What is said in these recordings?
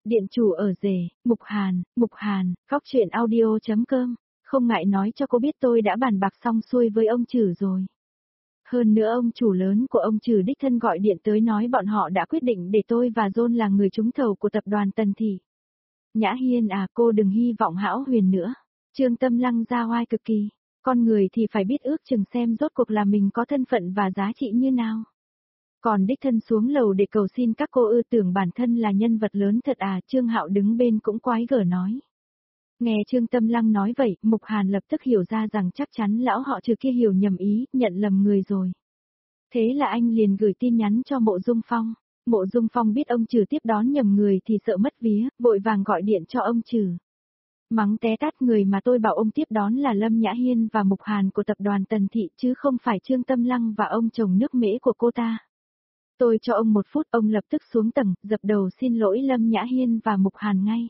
Điện chủ ở rể, Mục Hàn, góc truyện audio.com, không ngại nói cho cô biết tôi đã bàn bạc xong xuôi với ông Trử rồi. Hơn nữa ông chủ lớn của ông Trử đích thân gọi điện tới nói bọn họ đã quyết định để tôi và John là người trúng thầu của tập đoàn Tần Thị. Nhã Hiên à, cô đừng hy vọng hão huyền nữa. Trương Tâm Lăng ra oai cực kỳ. Con người thì phải biết ước chừng xem rốt cuộc là mình có thân phận và giá trị như nào. Còn đích thân xuống lầu để cầu xin các cô tưởng bản thân là nhân vật lớn thật à, Trương Hạo đứng bên cũng quái gở nói. Nghe Trương Tâm Lăng nói vậy, Mục Hàn lập tức hiểu ra rằng chắc chắn lão họ Trừ kia hiểu nhầm ý, nhận lầm người rồi. Thế là anh liền gửi tin nhắn cho Mộ Dung Phong. Mộ Dung Phong biết ông Trừ tiếp đón nhầm người thì sợ mất vía, vội vàng gọi điện cho ông Trừ. Mắng té tát, người mà tôi bảo ông tiếp đón là Lâm Nhã Hiên và Mục Hàn của tập đoàn Tần Thị chứ không phải Trương Tâm Lăng và ông chồng nước Mễ của cô ta. Tôi cho ông 1 phút, ông lập tức xuống tầng, dập đầu xin lỗi Lâm Nhã Hiên và Mục Hàn ngay.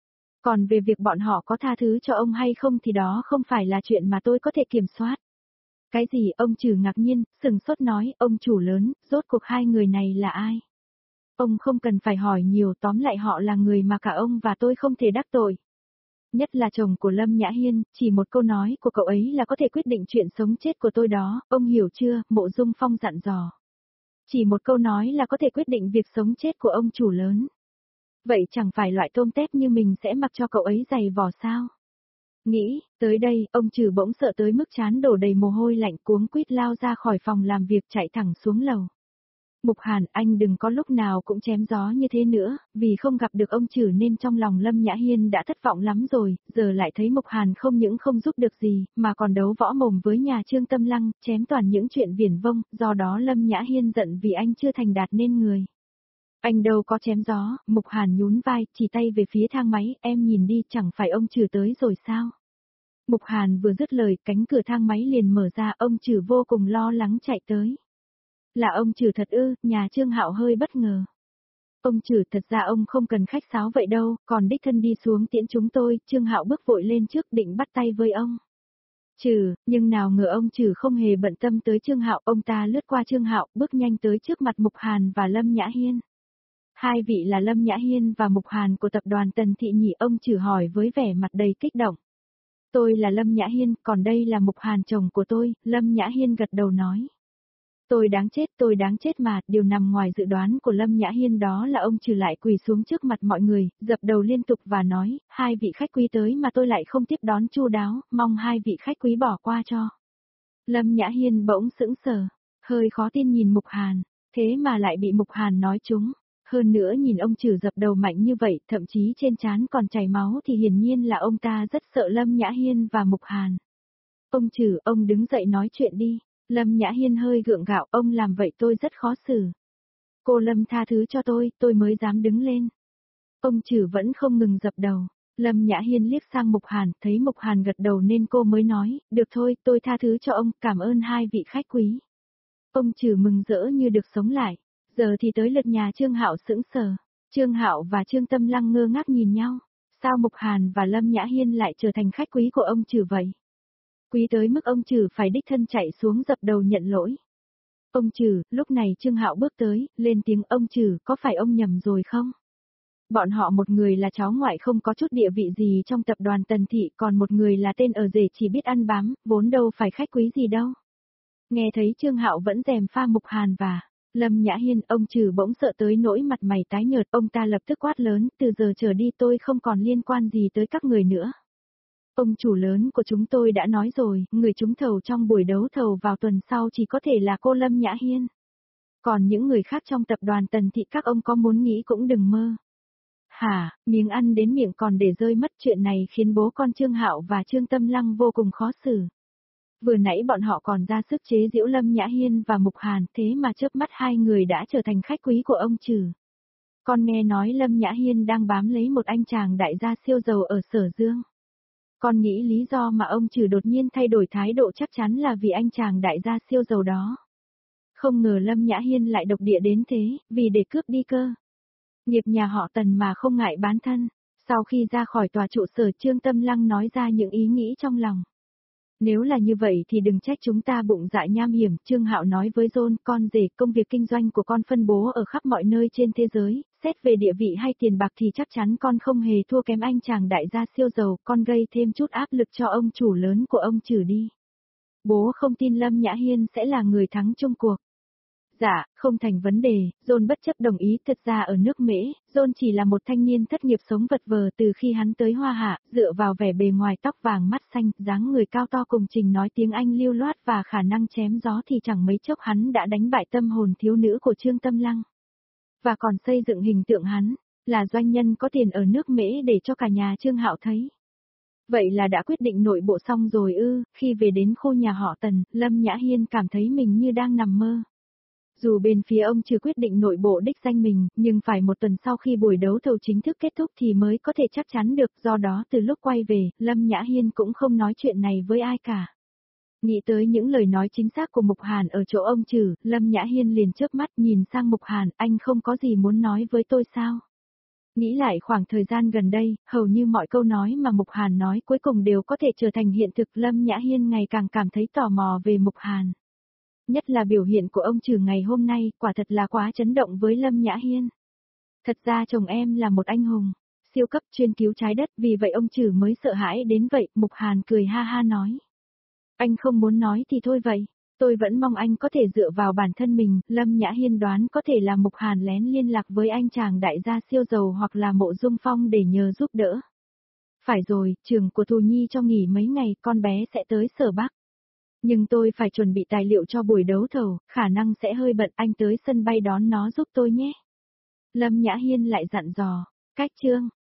Còn về việc bọn họ có tha thứ cho ông hay không thì đó không phải là chuyện mà tôi có thể kiểm soát. Cái gì? Ông Trừ ngạc nhiên, sừng sốt nói, ông chủ lớn, rốt cuộc hai người này là ai? Ông không cần phải hỏi nhiều, tóm lại họ là người mà cả ông và tôi không thể đắc tội. Nhất là chồng của Lâm Nhã Hiên, chỉ một câu nói của cậu ấy là có thể quyết định chuyện sống chết của tôi đó, ông hiểu chưa? Mộ Dung Phong dặn dò. Chỉ một câu nói là có thể quyết định việc sống chết của ông chủ lớn. Vậy chẳng phải loại tôm tép như mình sẽ mặc cho cậu ấy giày vò sao? Nghĩ, tới đây, ông Trừ bỗng sợ tới mức trán đổ đầy mồ hôi lạnh, cuống quýt lao ra khỏi phòng làm việc chạy thẳng xuống lầu. Mục Hàn, anh đừng có lúc nào cũng chém gió như thế nữa, vì không gặp được ông Trừ nên trong lòng Lâm Nhã Hiên đã thất vọng lắm rồi, giờ lại thấy Mục Hàn không những không giúp được gì, mà còn đấu võ mồm với nhà Trương Tâm Lăng, chém toàn những chuyện viển vông, do đó Lâm Nhã Hiên giận vì anh chưa thành đạt nên người. Anh đâu có chém gió, Mục Hàn nhún vai, chỉ tay về phía thang máy, em nhìn đi, chẳng phải ông Trừ tới rồi sao? Mục Hàn vừa dứt lời, cánh cửa thang máy liền mở ra, ông Trừ vô cùng lo lắng chạy tới. Là ông Trừ thật ư? Nhà Trương Hạo hơi bất ngờ. Ông Trừ, thật ra ông không cần khách sáo vậy đâu, còn đích thân đi xuống tiễn chúng tôi. Trương Hạo bước vội lên trước định bắt tay với ông Trừ, nhưng nào ngờ ông Trừ không hề bận tâm tới Trương Hạo, ông ta lướt qua Trương Hạo, bước nhanh tới trước mặt Mục Hàn và Lâm Nhã Hiên. Hai vị là Lâm Nhã Hiên và Mục Hàn của tập đoàn Tần Thị nhỉ? Ông Trừ hỏi với vẻ mặt đầy kích động. Tôi là Lâm Nhã Hiên, còn đây là Mục Hàn chồng của tôi. Lâm Nhã Hiên gật đầu nói. Tôi đáng chết mà, điều nằm ngoài dự đoán của Lâm Nhã Hiên đó là ông Trừ lại quỳ xuống trước mặt mọi người, dập đầu liên tục và nói, hai vị khách quý tới mà tôi lại không tiếp đón chu đáo, mong hai vị khách quý bỏ qua cho. Lâm Nhã Hiên bỗng sững sờ, hơi khó tin nhìn Mục Hàn, thế mà lại bị Mục Hàn nói trúng. Hơn nữa nhìn ông Trừ dập đầu mạnh như vậy, thậm chí trên trán còn chảy máu thì hiển nhiên là ông ta rất sợ Lâm Nhã Hiên và Mục Hàn. Ông Trừ, ông đứng dậy nói chuyện đi. Lâm Nhã Hiên hơi gượng gạo, ông làm vậy tôi rất khó xử. Cô Lâm tha thứ cho tôi mới dám đứng lên. Ông Trừ vẫn không ngừng dập đầu. Lâm Nhã Hiên liếc sang Mục Hàn, thấy Mục Hàn gật đầu nên cô mới nói, được thôi, tôi tha thứ cho ông, cảm ơn hai vị khách quý. Ông Trừ mừng rỡ như được sống lại. Giờ thì tới lượt nhà Trương Hạo sững sờ. Trương Hạo và Trương Tâm Lăng ngơ ngác nhìn nhau. Sao Mục Hàn và Lâm Nhã Hiên lại trở thành khách quý của ông Trừ vậy? Quý tới mức ông Trừ phải đích thân chạy xuống dập đầu nhận lỗi. Ông Trừ, lúc này Trương Hạo bước tới, lên tiếng, ông Trừ, có phải ông nhầm rồi không? Bọn họ một người là cháu ngoại không có chút địa vị gì trong tập đoàn Tần Thị, còn một người là tên ở rể chỉ biết ăn bám, vốn đâu phải khách quý gì đâu. Nghe thấy Trương Hạo vẫn gièm pha Mục Hàn và Lâm Nhã Hiên, ông Trừ bỗng sợ tới nỗi mặt mày tái nhợt, ông ta lập tức quát lớn, từ giờ trở đi tôi không còn liên quan gì tới các người nữa. Ông chủ lớn của chúng tôi đã nói rồi, người trúng thầu trong buổi đấu thầu vào tuần sau chỉ có thể là cô Lâm Nhã Hiên. Còn những người khác trong tập đoàn Tần Thị các ông có muốn nghĩ cũng đừng mơ. Hả, miếng ăn đến miệng còn để rơi mất, chuyện này khiến bố con Trương Hạo và Trương Tâm Lăng vô cùng khó xử. Vừa nãy bọn họ còn ra sức chế giễu Lâm Nhã Hiên và Mục Hàn, thế mà chớp mắt hai người đã trở thành khách quý của ông Trừ. Con nghe nói Lâm Nhã Hiên đang bám lấy một anh chàng đại gia siêu giàu ở Sở Dương. Con nghĩ lý do mà ông Trừ đột nhiên thay đổi thái độ chắc chắn là vì anh chàng đại gia siêu giàu đó. Không ngờ Lâm Nhã Hiên lại độc địa đến thế, vì để cướp đi cơ. Nghiệp nhà họ Tần mà không ngại bán thân. Sau khi ra khỏi tòa trụ sở, Trương Tâm Lăng nói ra những ý nghĩ trong lòng. Nếu là như vậy thì đừng trách chúng ta bụng dạ nham hiểm, Trương Hạo nói với John, con rể, công việc kinh doanh của con phân bố ở khắp mọi nơi trên thế giới, Xét về địa vị hay tiền bạc thì chắc chắn con không hề thua kém anh chàng đại gia siêu giàu, con gây thêm chút áp lực cho ông chủ lớn của ông Trử đi. Bố không tin Lâm Nhã Hiên sẽ là người thắng chung cuộc. Dạ, không thành vấn đề, John bất chấp đồng ý. Thật ra ở nước Mễ, John chỉ là một thanh niên thất nghiệp sống vật vờ từ khi hắn tới Hoa Hạ, dựa vào vẻ bề ngoài tóc vàng mắt xanh, dáng người cao to cùng trình nói tiếng Anh lưu loát và khả năng chém gió thì chẳng mấy chốc hắn đã đánh bại tâm hồn thiếu nữ của Trương Tâm Lăng. Và còn xây dựng hình tượng hắn, là doanh nhân có tiền ở nước Mễ để cho cả nhà Trương Hạo thấy. Vậy là đã quyết định nội bộ xong rồi ư? Khi về đến khu nhà họ Tần, Lâm Nhã Hiên cảm thấy mình như đang nằm mơ. Dù bên phía ông chưa quyết định nội bộ đích danh mình, nhưng phải một tuần sau khi buổi đấu thầu chính thức kết thúc thì mới có thể chắc chắn được, do đó từ lúc quay về, Lâm Nhã Hiên cũng không nói chuyện này với ai cả. Nghĩ tới những lời nói chính xác của Mục Hàn ở chỗ ông Trử, Lâm Nhã Hiên liền chớp mắt nhìn sang Mục Hàn, anh không có gì muốn nói với tôi sao? Nghĩ lại khoảng thời gian gần đây, hầu như mọi câu nói mà Mục Hàn nói cuối cùng đều có thể trở thành hiện thực. Lâm Nhã Hiên ngày càng cảm thấy tò mò về Mục Hàn. Nhất là biểu hiện của ông Trử ngày hôm nay, quả thật là quá chấn động với Lâm Nhã Hiên. Thật ra chồng em là một anh hùng, siêu cấp chuyên cứu trái đất, vì vậy ông Trử mới sợ hãi đến vậy. Mục Hàn cười ha ha nói. Anh không muốn nói thì thôi vậy, tôi vẫn mong anh có thể dựa vào bản thân mình. Lâm Nhã Hiên đoán có thể là Mục Hàn lén liên lạc với anh chàng đại gia siêu giàu hoặc là Mộ Dung Phong để nhờ giúp đỡ. Phải rồi, trường của Thù Nhi cho nghỉ mấy ngày, con bé sẽ tới Sở Bắc. Nhưng tôi phải chuẩn bị tài liệu cho buổi đấu thầu, khả năng sẽ hơi bận, anh tới sân bay đón nó giúp tôi nhé. Lâm Nhã Hiên lại dặn dò, cách chương.